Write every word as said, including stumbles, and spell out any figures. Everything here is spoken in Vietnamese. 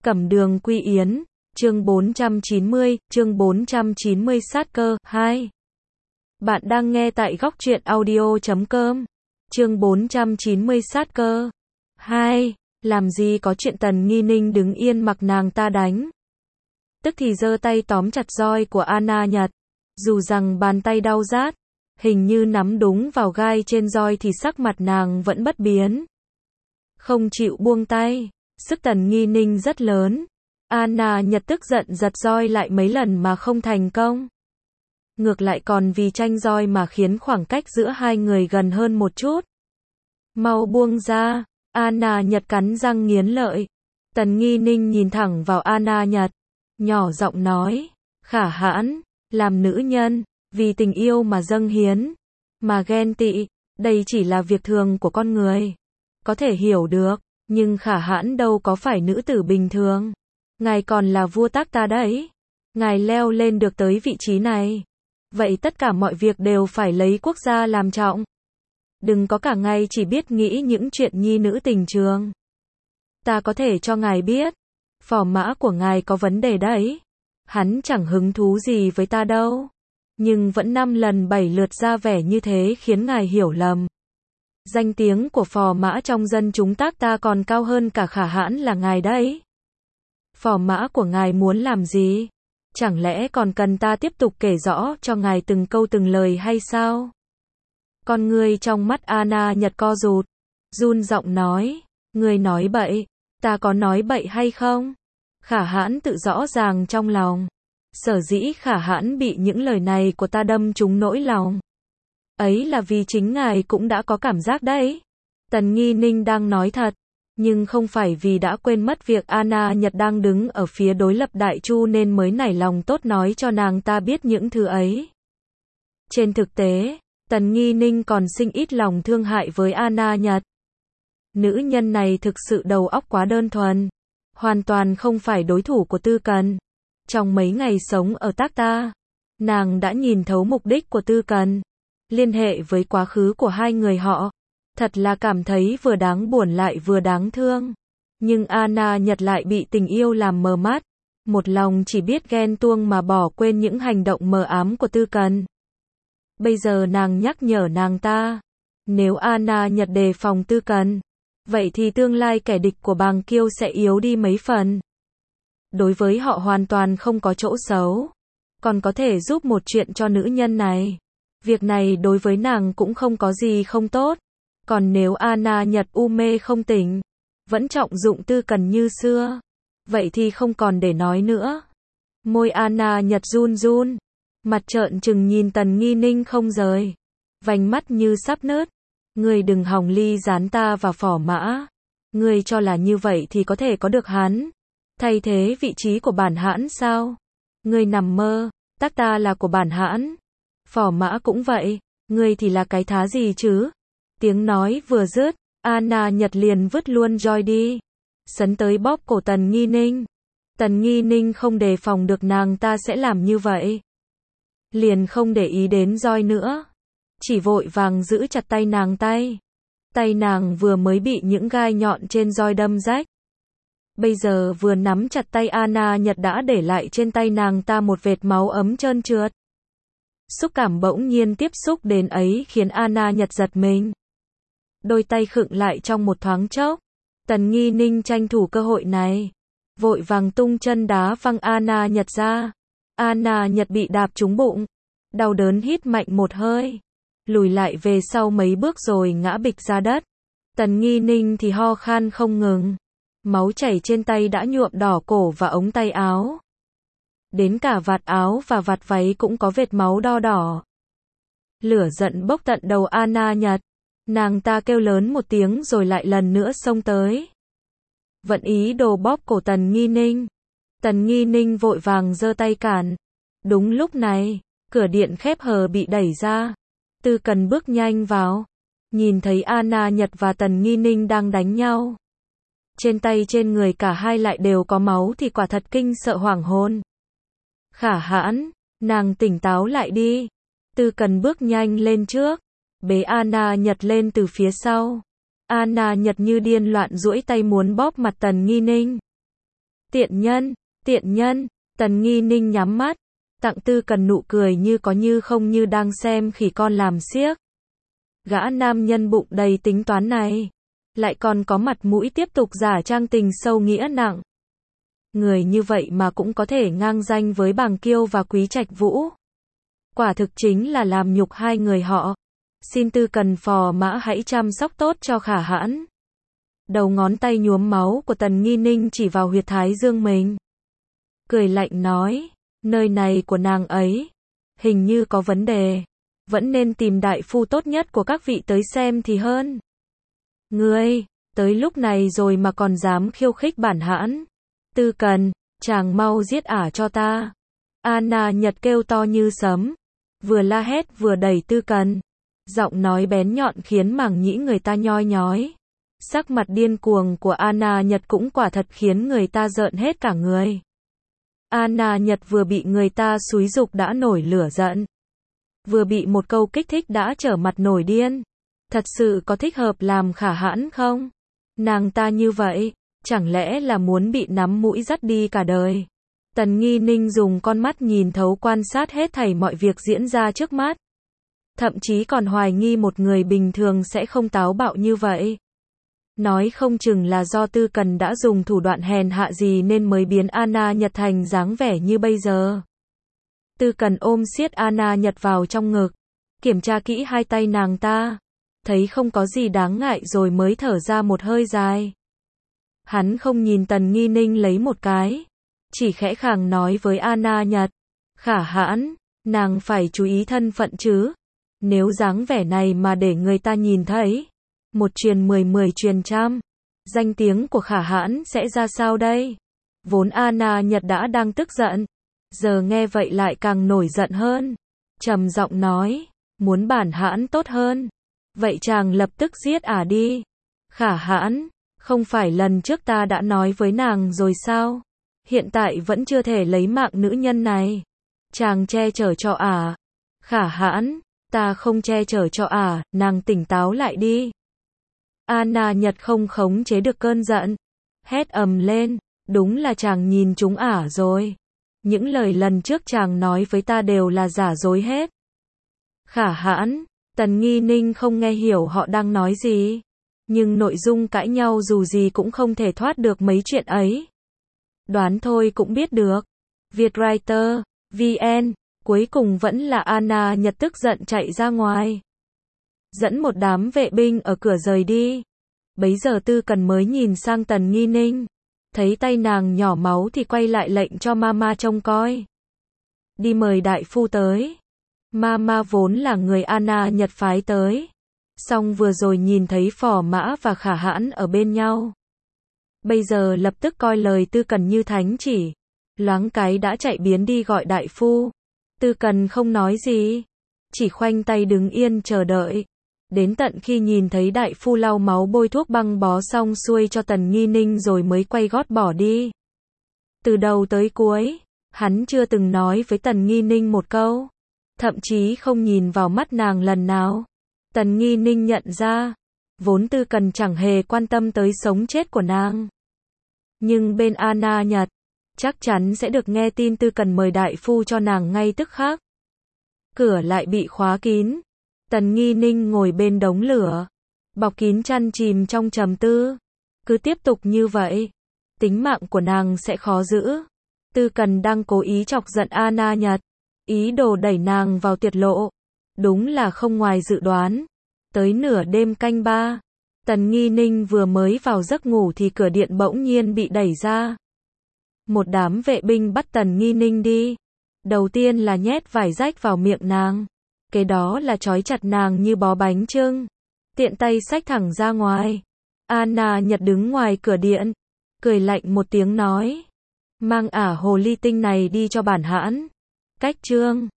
Cẩm Đường Quy Yến, chương bốn trăm chín mươi, chương bốn trăm chín mươi sát cơ, hai. Bạn đang nghe tại góc truyện audio chấm com. Chương bốn trăm chín mươi sát cơ, hai. Làm gì có chuyện Tần Nghi Ninh đứng yên mặc nàng ta đánh. Tức thì giơ tay tóm chặt roi của Anna Nhật. Dù rằng bàn tay đau rát, hình như nắm đúng vào gai trên roi thì sắc mặt nàng vẫn bất biến. Không chịu buông tay. Sức Tần Nghi Ninh rất lớn. Anna Nhật tức giận giật roi lại mấy lần mà không thành công. Ngược lại còn vì tranh roi mà khiến khoảng cách giữa hai người gần hơn một chút. Mau buông ra. Anna Nhật cắn răng nghiến lợi. Tần Nghi Ninh nhìn thẳng vào Anna Nhật, nhỏ giọng nói, Khả hãn, làm nữ nhân, vì tình yêu mà dâng hiến, mà ghen tị, đây chỉ là việc thường của con người. Có thể hiểu được, nhưng Khả hãn đâu có phải nữ tử bình thường. Ngài còn là vua Tác Ta đấy. Ngài leo lên được tới vị trí này. Vậy tất cả mọi việc đều phải lấy quốc gia làm trọng. Đừng có cả ngày chỉ biết nghĩ những chuyện nhi nữ tình trường. Ta có thể cho ngài biết, phò mã của ngài có vấn đề đấy. Hắn chẳng hứng thú gì với ta đâu. Nhưng vẫn năm lần bảy lượt ra vẻ như thế khiến ngài hiểu lầm. Danh tiếng của phò mã trong dân chúng Tác Ta còn cao hơn cả Khả hãn là ngài đấy. Phò mã của ngài muốn làm gì? Chẳng lẽ còn cần ta tiếp tục kể rõ cho ngài từng câu từng lời hay sao? Con ngươi trong mắt Anna Nhật co rụt, run giọng nói, ngươi nói bậy, ta có nói bậy hay không? Khả hãn tự rõ ràng trong lòng. Sở dĩ Khả hãn bị những lời này của ta đâm trúng nỗi lòng. Ấy là vì chính ngài cũng đã có cảm giác đấy. Tần Nghi Ninh đang nói thật. Nhưng không phải vì đã quên mất việc Anna Nhật đang đứng ở phía đối lập Đại Chu nên mới nảy lòng tốt nói cho nàng ta biết những thứ ấy. Trên thực tế, Tần Nghi Ninh còn sinh ít lòng thương hại với Anna Nhật. Nữ nhân này thực sự đầu óc quá đơn thuần. Hoàn toàn không phải đối thủ của Tư Cần. Trong mấy ngày sống ở Tác Ta, nàng đã nhìn thấu mục đích của Tư Cần. Liên hệ với quá khứ của hai người họ. Thật là cảm thấy vừa đáng buồn lại vừa đáng thương. Nhưng Anna Nhật lại bị tình yêu làm mờ mắt. Một lòng chỉ biết ghen tuông mà bỏ quên những hành động mờ ám của Tư Cần. Bây giờ nàng nhắc nhở nàng ta. Nếu Anna Nhật đề phòng Tư Cần, vậy thì tương lai kẻ địch của Bàng Kiêu sẽ yếu đi mấy phần. Đối với họ hoàn toàn không có chỗ xấu. Còn có thể giúp một chuyện cho nữ nhân này. Việc này đối với nàng cũng không có gì không tốt. Còn nếu Anna Nhật u mê không tỉnh, vẫn trọng dụng Tư Cần như xưa, vậy thì không còn để nói nữa. Môi Anna Nhật run run, mặt trợn trừng nhìn Tần Nghi Ninh không rời, vành mắt như sắp nứt. Ngươi đừng hòng ly gián ta vào phò mã. Ngươi cho là như vậy thì có thể có được hắn thay thế vị trí của bản hãn sao? Ngươi nằm mơ. Tác Ta là của bản hãn, phò mã cũng vậy. Ngươi thì là cái thá gì chứ? Tiếng nói vừa dứt, Anna Nhật liền vứt luôn roi đi, sấn tới bóp cổ Tần Nghi Ninh. Tần Nghi Ninh không đề phòng được nàng ta sẽ làm như vậy, liền không để ý đến roi nữa, chỉ vội vàng giữ chặt tay nàng tay. Tay nàng vừa mới bị những gai nhọn trên roi đâm rách. Bây giờ vừa nắm chặt tay Anna Nhật đã để lại trên tay nàng ta một vệt máu ấm trơn trượt. Xúc cảm bỗng nhiên tiếp xúc đến ấy khiến Anna Nhật giật mình. Đôi tay khựng lại trong một thoáng chốc. Tần Nghi Ninh tranh thủ cơ hội này, vội vàng tung chân đá văng Anna Nhật ra. Anna Nhật bị đạp trúng bụng, đau đớn hít mạnh một hơi, lùi lại về sau mấy bước rồi ngã bịch ra đất. Tần Nghi Ninh thì ho khan không ngừng, máu chảy trên tay đã nhuộm đỏ cổ và ống tay áo. Đến cả vạt áo và vạt váy cũng có vệt máu đo đỏ. Lửa giận bốc tận đầu Anna Nhật. Nàng ta kêu lớn một tiếng rồi lại lần nữa xông tới. Vận ý đồ bóp cổ Tần Nghi Ninh. Tần Nghi Ninh vội vàng giơ tay cản. Đúng lúc này, cửa điện khép hờ bị đẩy ra. Tư Cần bước nhanh vào. Nhìn thấy Anna Nhật và Tần Nghi Ninh đang đánh nhau. Trên tay trên người cả hai lại đều có máu thì quả thật kinh sợ hoảng hồn. Khả hãn, nàng tỉnh táo lại đi. Tư Cần bước nhanh lên trước, bế Anna Nhật lên từ phía sau. Anna Nhật như điên loạn duỗi tay muốn bóp mặt Tần Nghi Ninh. Tiện nhân, tiện nhân, Tần Nghi Ninh nhắm mắt, tặng Tư Cần nụ cười như có như không như đang xem khỉ con làm xiếc. Gã nam nhân bụng đầy tính toán này, lại còn có mặt mũi tiếp tục giả trang tình sâu nghĩa nặng. Người như vậy mà cũng có thể ngang danh với Bàng Kiêu và Quý Trạch Vũ. Quả thực chính là làm nhục hai người họ. Xin Tư Cần phò mã hãy chăm sóc tốt cho Khả Hãn. Đầu ngón tay nhuốm máu của Tần Nghi Ninh chỉ vào huyệt thái dương mình. Cười lạnh nói, nơi này của nàng ấy, hình như có vấn đề. Vẫn nên tìm đại phu tốt nhất của các vị tới xem thì hơn. Ngươi, tới lúc này rồi mà còn dám khiêu khích bản Hãn. Tư Cần, chàng mau giết ả cho ta. Anna Nhật kêu to như sấm, vừa la hét vừa đẩy Tư Cần. Giọng nói bén nhọn khiến màng nhĩ người ta nhoi nhói. Sắc mặt điên cuồng của Anna Nhật cũng quả thật khiến người ta rợn hết cả người. Anna Nhật vừa bị người ta xúi giục đã nổi lửa giận. Vừa bị một câu kích thích đã trở mặt nổi điên. Thật sự có thích hợp làm Khả Hãn không? Nàng ta như vậy, chẳng lẽ là muốn bị nắm mũi dắt đi cả đời? Tần Nghi Ninh dùng con mắt nhìn thấu quan sát hết thảy mọi việc diễn ra trước mắt. Thậm chí còn hoài nghi một người bình thường sẽ không táo bạo như vậy. Nói không chừng là do Tư Cần đã dùng thủ đoạn hèn hạ gì nên mới biến Anna Nhật thành dáng vẻ như bây giờ. Tư Cần ôm siết Anna Nhật vào trong ngực, kiểm tra kỹ hai tay nàng ta, thấy không có gì đáng ngại rồi mới thở ra một hơi dài. Hắn không nhìn Tần Nghi Ninh lấy một cái, chỉ khẽ khàng nói với Anna Nhật, Khả Hãn, nàng phải chú ý thân phận chứ. Nếu dáng vẻ này mà để người ta nhìn thấy, một truyền mười mười truyền trăm, danh tiếng của Khả Hãn sẽ ra sao đây? Vốn Anna Nhật đã đang tức giận, giờ nghe vậy lại càng nổi giận hơn. Trầm giọng nói, muốn bản Hãn tốt hơn, vậy chàng lập tức giết ả đi. Khả Hãn, không phải lần trước ta đã nói với nàng rồi sao? Hiện tại vẫn chưa thể lấy mạng nữ nhân này. Chàng che chở cho ả. Khả Hãn, ta không che chở cho ả, nàng tỉnh táo lại đi. Anna Nhật không khống chế được cơn giận, hét ầm lên, đúng là chàng nhìn chúng ả rồi. Những lời lần trước chàng nói với ta đều là giả dối hết. Khả Hãn, Tần Nghi Ninh không nghe hiểu họ đang nói gì, nhưng nội dung cãi nhau dù gì cũng không thể thoát được mấy chuyện ấy. Đoán thôi cũng biết được. Vietwriter, vê en, cuối cùng vẫn là Anna Nhật tức giận chạy ra ngoài, dẫn một đám vệ binh ở cửa rời đi. Bấy giờ Tư Cần mới nhìn sang Tần Nghi Ninh, thấy tay nàng nhỏ máu thì quay lại lệnh cho Mama trông coi. Đi mời đại phu tới. Mama vốn là người Anna Nhật phái tới, song vừa rồi nhìn thấy Phò Mã và Khả Hãn ở bên nhau, bây giờ lập tức coi lời Tư Cần như thánh chỉ, loáng cái đã chạy biến đi gọi đại phu. Tư Cần không nói gì, chỉ khoanh tay đứng yên chờ đợi. Đến tận khi nhìn thấy đại phu lau máu bôi thuốc băng bó xong xuôi cho Tần Nghi Ninh rồi mới quay gót bỏ đi. Từ đầu tới cuối, hắn chưa từng nói với Tần Nghi Ninh một câu, thậm chí không nhìn vào mắt nàng lần nào. Tần Nghi Ninh nhận ra, vốn Tư Cần chẳng hề quan tâm tới sống chết của nàng. Nhưng bên Anna Nhật, chắc chắn sẽ được nghe tin Tư Cần mời đại phu cho nàng ngay tức khắc. Cửa lại bị khóa kín. Tần Nghi Ninh ngồi bên đống lửa, bọc kín chăn chìm trong trầm tư. Cứ tiếp tục như vậy, tính mạng của nàng sẽ khó giữ. Tư Cần đang cố ý chọc giận Anna Nhật, ý đồ đẩy nàng vào tuyệt lộ. Đúng là không ngoài dự đoán. Tới nửa đêm canh ba, Tần Nghi Ninh vừa mới vào giấc ngủ thì cửa điện bỗng nhiên bị đẩy ra. Một đám vệ binh bắt Tần Nghi Ninh đi. Đầu tiên là nhét vải rách vào miệng nàng, kế đó là trói chặt nàng như bó bánh chưng, tiện tay xách thẳng ra ngoài. Anna Nhật đứng ngoài cửa điện, cười lạnh một tiếng nói, mang ả hồ ly tinh này đi cho bản Hãn. Cách chương